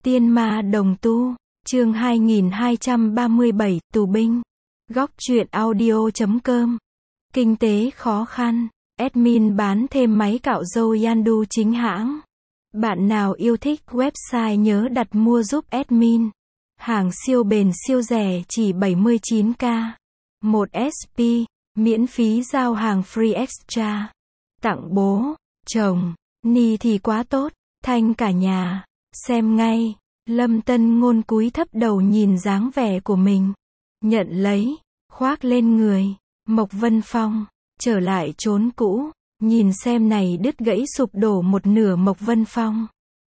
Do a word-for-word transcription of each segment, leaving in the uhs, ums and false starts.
Tiên ma đồng tu, chương hai nghìn hai trăm ba mươi bảy, tù binh. Góc truyện audio chấm com. Kinh tế khó khăn, admin bán thêm máy cạo râu Yandu chính hãng. Bạn nào yêu thích website nhớ đặt mua giúp admin. Hàng siêu bền siêu rẻ chỉ bảy mươi chín k. một ét pê, miễn phí giao hàng free extra. Tặng bố, chồng, ni thì quá tốt, thanh cả nhà. Xem ngay, Lâm Tân Ngôn cúi thấp đầu nhìn dáng vẻ của mình. Nhận lấy, khoác lên người. Mộc Vân Phong, trở lại chốn cũ, nhìn xem này đứt gãy sụp đổ một nửa Mộc Vân Phong.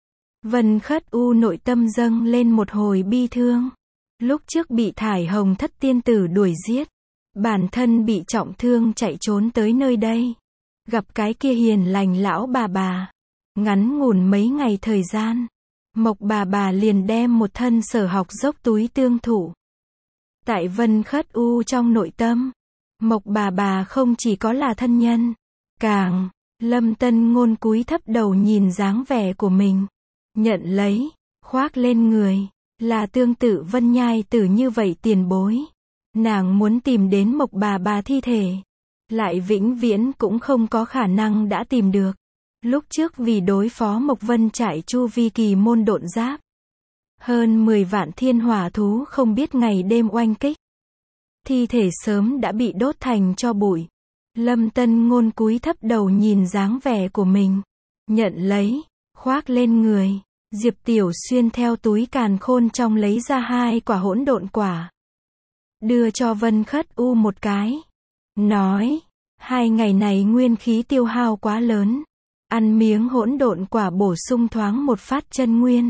Vân Khất U nội tâm dâng lên một hồi bi thương. Lúc trước bị Thải Hồng Thất tiên tử đuổi giết, bản thân bị trọng thương chạy trốn tới nơi đây. Gặp cái kia hiền lành lão bà bà. Ngắn ngủn mấy ngày thời gian, Mộc bà bà liền đem một thân sở học dốc túi tương thủ. Tại Vân Khất U trong nội tâm, Mộc bà bà không chỉ có là thân nhân, càng, Lâm Tân Ngôn cúi thấp đầu nhìn dáng vẻ của mình. Nhận lấy, khoác lên người, là tương tự Vân Nhai Tử như vậy tiền bối. Nàng muốn tìm đến Mộc bà bà thi thể, lại vĩnh viễn cũng không có khả năng đã tìm được. Lúc trước vì đối phó Mộc Vân trại chu vi kỳ môn độn giáp, hơn mười vạn thiên hỏa thú không biết ngày đêm oanh kích. Thi thể sớm đã bị đốt thành tro bụi. Lâm Tân Ngôn cúi thấp đầu nhìn dáng vẻ của mình. Nhận lấy, khoác lên người. Diệp Tiểu Xuyên theo túi càn khôn trong lấy ra hai quả hỗn độn quả. Đưa cho Vân Khất U một cái. Nói, hai ngày này nguyên khí tiêu hao quá lớn. Ăn miếng hỗn độn quả bổ sung thoáng một phát chân nguyên.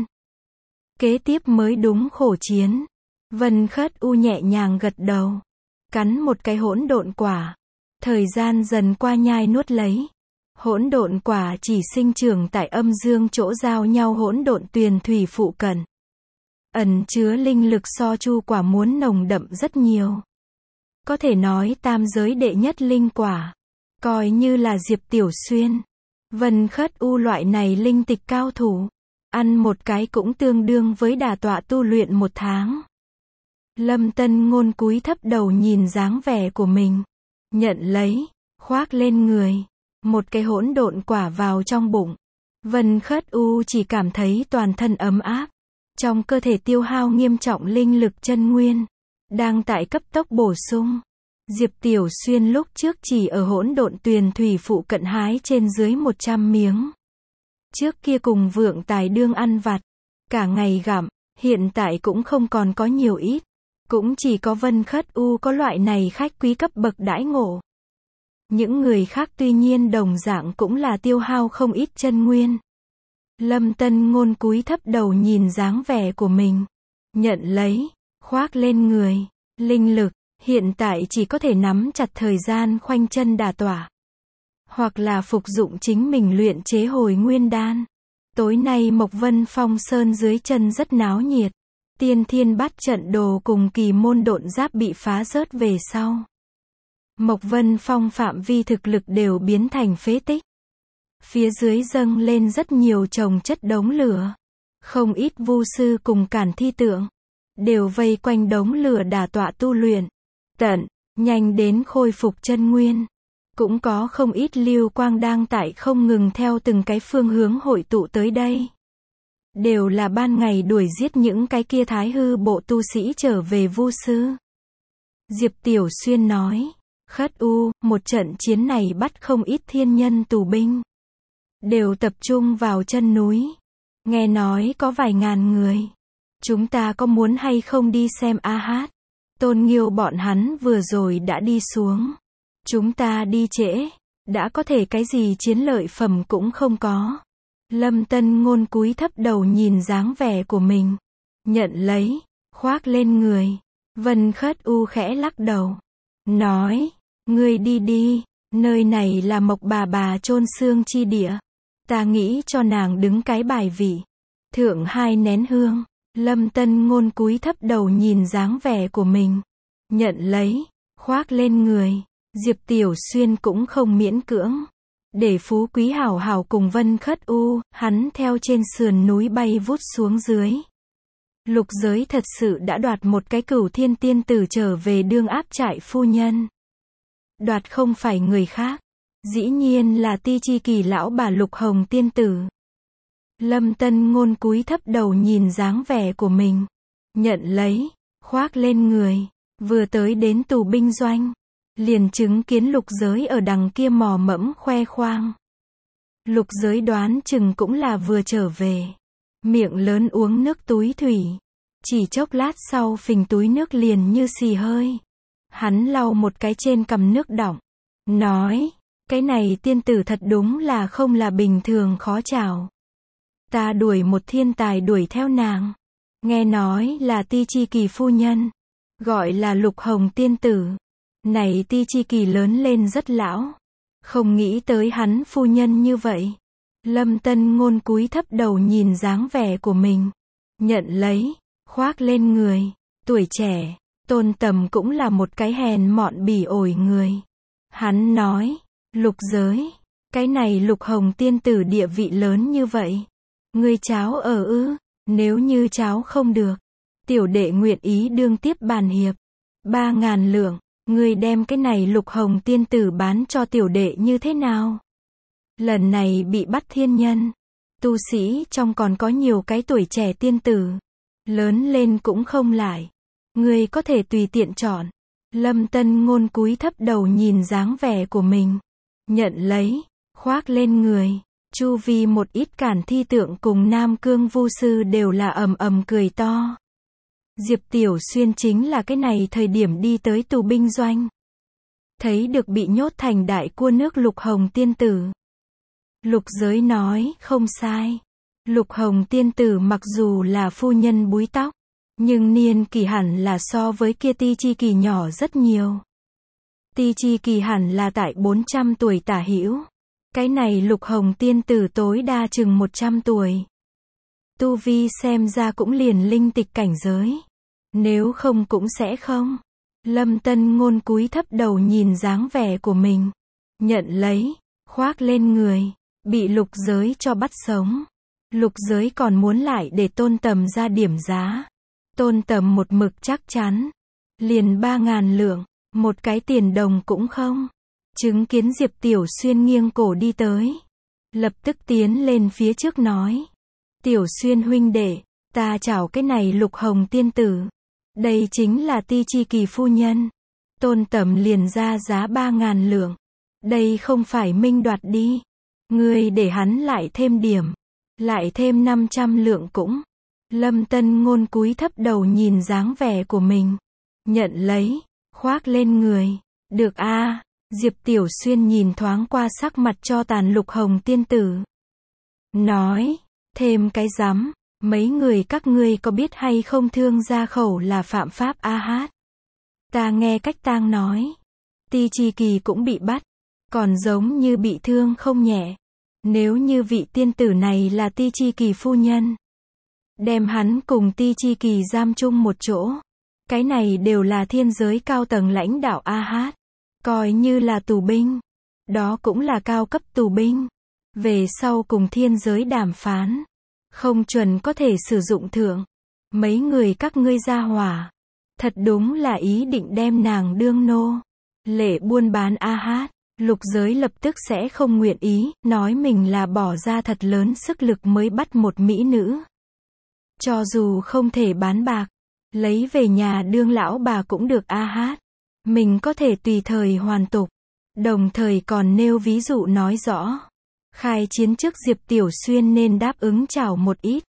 Kế tiếp mới đúng khổ chiến. Vân Khất U nhẹ nhàng gật đầu. Cắn một cái hỗn độn quả. Thời gian dần qua nhai nuốt lấy. Hỗn độn quả chỉ sinh trưởng tại âm dương chỗ giao nhau hỗn độn tuyền thủy phụ cận. Ẩn chứa linh lực so chu quả muốn nồng đậm rất nhiều. Có thể nói tam giới đệ nhất linh quả. Coi như là Diệp Tiểu Xuyên, Vân Khất U loại này linh tịch cao thủ. Ăn một cái cũng tương đương với đả tọa tu luyện một tháng. Lâm Tân Ngôn cúi thấp đầu nhìn dáng vẻ của mình. Nhận lấy, khoác lên người. Một cái hỗn độn quả vào trong bụng. Vân Khất U chỉ cảm thấy toàn thân ấm áp. Trong cơ thể tiêu hao nghiêm trọng linh lực chân nguyên. Đang tại cấp tốc bổ sung. Diệp Tiểu Xuyên lúc trước chỉ ở hỗn độn tuyền thủy phụ cận hái trên dưới một trăm miếng. Trước kia cùng vượng tài đương ăn vặt. Cả ngày gặm, hiện tại cũng không còn có nhiều ít. Cũng chỉ có Vân Khất U có loại này khách quý cấp bậc đãi ngộ. Những người khác tuy nhiên đồng dạng cũng là tiêu hao không ít chân nguyên. Lâm Tân Ngôn cúi thấp đầu nhìn dáng vẻ của mình. Nhận lấy, khoác lên người. Linh lực, hiện tại chỉ có thể nắm chặt thời gian khoanh chân đả tọa. Hoặc là phục dụng chính mình luyện chế hồi nguyên đan. Tối nay Mộc Vân Phong Sơn dưới chân rất náo nhiệt. Tiên thiên bát trận đồ cùng kỳ môn độn giáp bị phá rớt về sau. Mộc Vân Phong phạm vi thực lực đều biến thành phế tích. Phía dưới dâng lên rất nhiều chồng chất đống lửa. Không ít vu sư cùng cản thi tượng. Đều vây quanh đống lửa đả tọa tu luyện. Tận, nhanh đến khôi phục chân nguyên. Cũng có không ít lưu quang đang tại không ngừng theo từng cái phương hướng hội tụ tới đây. Đều là ban ngày đuổi giết những cái kia thái hư bộ tu sĩ trở về vu sư. Diệp Tiểu Xuyên nói. Khất U, một trận chiến này bắt không ít thiên nhân tù binh. Đều tập trung vào chân núi. Nghe nói có vài ngàn người. Chúng ta có muốn hay không đi xem a hát? Tôn Nghiêu bọn hắn vừa rồi đã đi xuống. Chúng ta đi trễ, đã có thể cái gì chiến lợi phẩm cũng không có. Lâm Tân Ngôn cúi thấp đầu nhìn dáng vẻ của mình. Nhận lấy, khoác lên người. Vân Khất U khẽ lắc đầu. Nói, ngươi đi đi, nơi này là Mộc bà bà chôn xương chi địa. Ta nghĩ cho nàng đứng cái bài vị. Thượng hai nén hương. Lâm Tân Ngôn cúi thấp đầu nhìn dáng vẻ của mình. Nhận lấy, khoác lên người. Diệp Tiểu Xuyên cũng không miễn cưỡng. Để phú quý hảo hảo cùng Vân Khất U, hắn theo trên sườn núi bay vút xuống dưới. Lục Giới thật sự đã đoạt một cái Cửu Thiên tiên tử trở về đương áp trại phu nhân. Đoạt không phải người khác, dĩ nhiên là Ti Chi Kỳ lão bà Lục Hồng tiên tử. Lâm Tân Ngôn cúi thấp đầu nhìn dáng vẻ của mình, nhận lấy, khoác lên người, vừa tới đến tù binh doanh, liền chứng kiến Lục Giới ở đằng kia mò mẫm khoe khoang. Lục Giới đoán chừng cũng là vừa trở về, miệng lớn uống nước túi thủy, chỉ chốc lát sau phình túi nước liền như xì hơi. Hắn lau một cái trên cằm nước đọng, nói, cái này tiên tử thật đúng là không là bình thường khó chào. Ta đuổi một thiên tài đuổi theo nàng, nghe nói là Ti Chi Kỳ phu nhân, gọi là Lục Hồng tiên tử. Này Ti Chi Kỳ lớn lên rất lão, không nghĩ tới hắn phu nhân như vậy. Lâm Tân Ngôn cúi thấp đầu nhìn dáng vẻ của mình, nhận lấy, khoác lên người, tuổi trẻ, Tôn Tầm cũng là một cái hèn mọn bỉ ổi người. Hắn nói, Lục Giới, cái này Lục Hồng tiên tử địa vị lớn như vậy, ngươi cháo ở ư? Nếu như cháo không được, tiểu đệ nguyện ý đương tiếp bàn hiệp, ba ngàn lượng, ngươi đem cái này Lục Hồng tiên tử bán cho tiểu đệ như thế nào? Lần này bị bắt thiên nhân, tu sĩ trong còn có nhiều cái tuổi trẻ tiên tử, lớn lên cũng không lại, ngươi có thể tùy tiện chọn. Lâm Tân Ngôn cúi thấp đầu nhìn dáng vẻ của mình, nhận lấy, khoác lên người. Chu vi một ít cản thi tượng cùng Nam Cương Vu sư đều là ầm ầm cười to. Diệp Tiểu Xuyên chính là cái này thời điểm đi tới tù binh doanh, thấy được bị nhốt thành đại cua nước Lục Hồng tiên tử. Lục Giới nói, không sai. Lục Hồng tiên tử mặc dù là phu nhân búi tóc, nhưng niên kỳ hẳn là so với kia Ti Chi Kỳ nhỏ rất nhiều. Ti Chi Kỳ hẳn là tại bốn trăm tuổi tả hữu. Cái này Lục Hồng tiên tử tối đa chừng một trăm tuổi. Tu vi xem ra cũng liền linh tịch cảnh giới. Nếu không cũng sẽ không. Lâm Tân Ngôn cúi thấp đầu nhìn dáng vẻ của mình, nhận lấy, khoác lên người, bị Lục Giới cho bắt sống. Lục Giới còn muốn lại để Tôn Tầm ra điểm giá. Tôn Tầm một mực chắc chắn, liền ba ngàn lượng, một cái tiền đồng cũng không. Chứng kiến Diệp Tiểu Xuyên nghiêng cổ đi tới, lập tức tiến lên phía trước nói, Tiểu Xuyên huynh đệ, ta chào cái này Lục Hồng tiên tử, đây chính là Ti Chi Kỳ phu nhân. Tôn Tầm liền ra giá ba ngàn lượng, đây không phải minh đoạt đi, ngươi để hắn lại thêm điểm, lại thêm năm trăm lượng cũng. Lâm Tân Ngôn cúi thấp đầu nhìn dáng vẻ của mình, nhận lấy, khoác lên người, được a. À. Diệp Tiểu Xuyên nhìn thoáng qua sắc mặt cho tàn Lục Hồng tiên tử, nói, thêm cái rắm, mấy người các ngươi có biết hay không thương gia khẩu là phạm pháp a hát. Ta nghe cách tang nói, Ti Chi Kỳ cũng bị bắt, còn giống như bị thương không nhẹ. Nếu như vị tiên tử này là Ti Chi Kỳ phu nhân, đem hắn cùng Ti Chi Kỳ giam chung một chỗ, cái này đều là thiên giới cao tầng lãnh đạo a hát. Coi như là tù binh, đó cũng là cao cấp tù binh. Về sau cùng thiên giới đàm phán, không chuẩn có thể sử dụng thưởng. Mấy người các ngươi ra hỏa, thật đúng là ý định đem nàng đương nô lệ buôn bán a hát. Lục Giới lập tức sẽ không nguyện ý, nói mình là bỏ ra thật lớn sức lực mới bắt một mỹ nữ. Cho dù không thể bán bạc, lấy về nhà đương lão bà cũng được a hát. Mình có thể tùy thời hoàn tục, đồng thời còn nêu ví dụ nói rõ. Khai chiến trước Diệp Tiểu Xuyên nên đáp ứng chào một ít.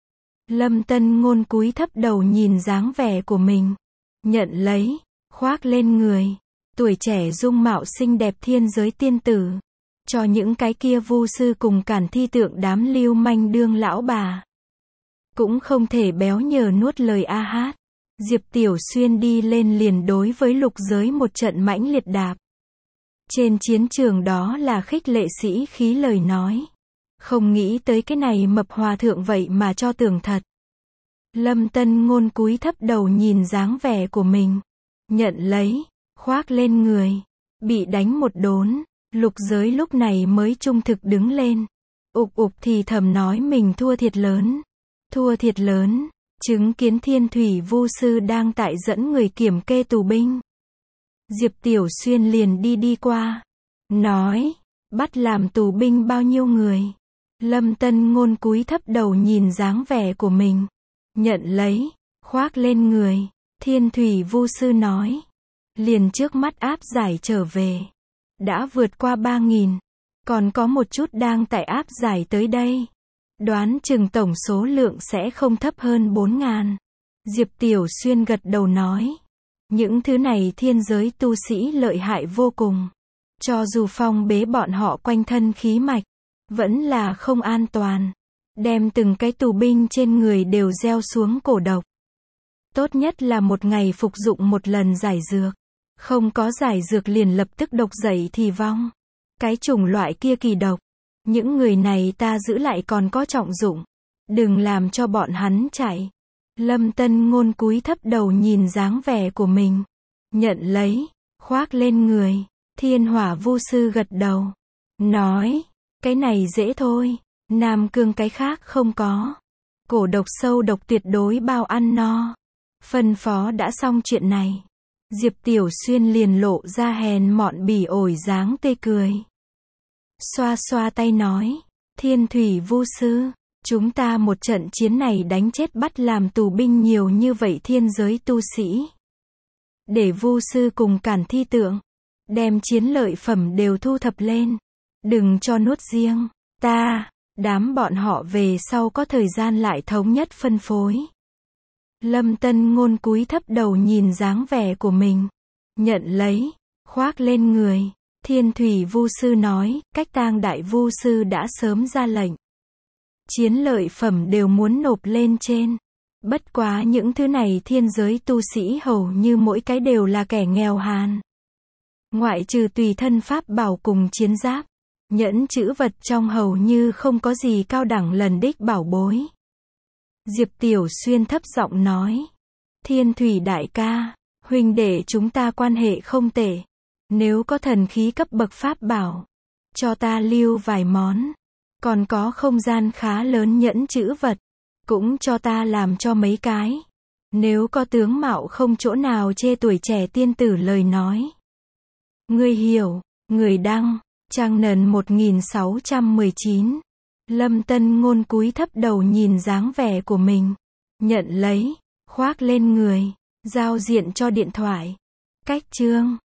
Lâm Tân Ngôn cúi thấp đầu nhìn dáng vẻ của mình, nhận lấy, khoác lên người, tuổi trẻ dung mạo xinh đẹp thiên giới tiên tử, cho những cái kia vu sư cùng cản thi tượng đám lưu manh đương lão bà. Cũng không thể béo nhờ nuốt lời a hát. Diệp Tiểu Xuyên đi lên liền đối với Lục Giới một trận mãnh liệt đạp. Trên chiến trường đó là khích lệ sĩ khí lời nói. Không nghĩ tới cái này mập hòa thượng vậy mà cho tưởng thật. Lâm Tân Ngôn cúi thấp đầu nhìn dáng vẻ của mình, nhận lấy, khoác lên người, bị đánh một đốn, Lục Giới lúc này mới trung thực đứng lên. Ục ục thì thầm nói mình thua thiệt lớn. Thua thiệt lớn, chứng kiến Thiên Thủy Vu Sư đang tại dẫn người kiểm kê tù binh. Diệp Tiểu Xuyên liền đi đi qua. Nói, bắt làm tù binh bao nhiêu người? Lâm Tân Ngôn cúi thấp đầu nhìn dáng vẻ của mình. Nhận lấy, khoác lên người. Thiên Thủy Vu Sư nói. Liền trước mắt áp giải trở về. Đã vượt qua ba nghìn. Còn có một chút đang tại áp giải tới đây. Đoán chừng tổng số lượng sẽ không thấp hơn bốn ngàn. Diệp Tiểu Xuyên gật đầu nói. Những thứ này thiên giới tu sĩ lợi hại vô cùng. Cho dù phong bế bọn họ quanh thân khí mạch, vẫn là không an toàn. Đem từng cái tù binh trên người đều gieo xuống cổ độc. Tốt nhất là một ngày phục dụng một lần giải dược. Không có giải dược liền lập tức độc dậy thì vong. Cái chủng loại kia kỳ độc. Những người này ta giữ lại còn có trọng dụng. Đừng làm cho bọn hắn chạy. Lâm Tân Ngôn cúi thấp đầu nhìn dáng vẻ của mình. Nhận lấy, khoác lên người. Thiên Hỏa Vu Sư gật đầu. Nói, cái này dễ thôi. Nam Cương cái khác không có. Cổ độc sâu độc tuyệt đối bao ăn no. Phân phó đã xong chuyện này. Diệp Tiểu Xuyên liền lộ ra hèn mọn bỉ ổi dáng tê cười. Xoa xoa tay nói. Thiên Thủy Vu Sư, chúng ta một trận chiến này đánh chết bắt làm tù binh nhiều như vậy thiên giới tu sĩ. Để Vu Sư cùng Cản Thi Tượng. Đem chiến lợi phẩm đều thu thập lên. Đừng cho nuốt riêng. Ta, đám bọn họ về sau có thời gian lại thống nhất phân phối. Lâm Tân Ngôn cúi thấp đầu nhìn dáng vẻ của mình. Nhận lấy, khoác lên người. Thiên Thủy Vu Sư nói, cách tang đại Vu Sư đã sớm ra lệnh. Chiến lợi phẩm đều muốn nộp lên trên. Bất quá những thứ này thiên giới tu sĩ hầu như mỗi cái đều là kẻ nghèo hàn. Ngoại trừ tùy thân pháp bảo cùng chiến giáp. Nhẫn chữ vật trong hầu như không có gì cao đẳng lần đích bảo bối. Diệp Tiểu Xuyên thấp giọng nói. Thiên Thủy đại ca, huynh đệ chúng ta quan hệ không tệ. Nếu có thần khí cấp bậc pháp bảo, cho ta lưu vài món. Còn có không gian khá lớn nhẫn chữ vật, cũng cho ta làm cho mấy cái. Nếu có tướng mạo không chỗ nào chê tuổi trẻ tiên tử lời nói. Ngươi hiểu, người đăng, trang nần một nghìn sáu trăm mười chín. Lâm Tân Ngôn cúi thấp đầu nhìn dáng vẻ của mình. Nhận lấy, khoác lên người, giao diện cho điện thoại. Cách chương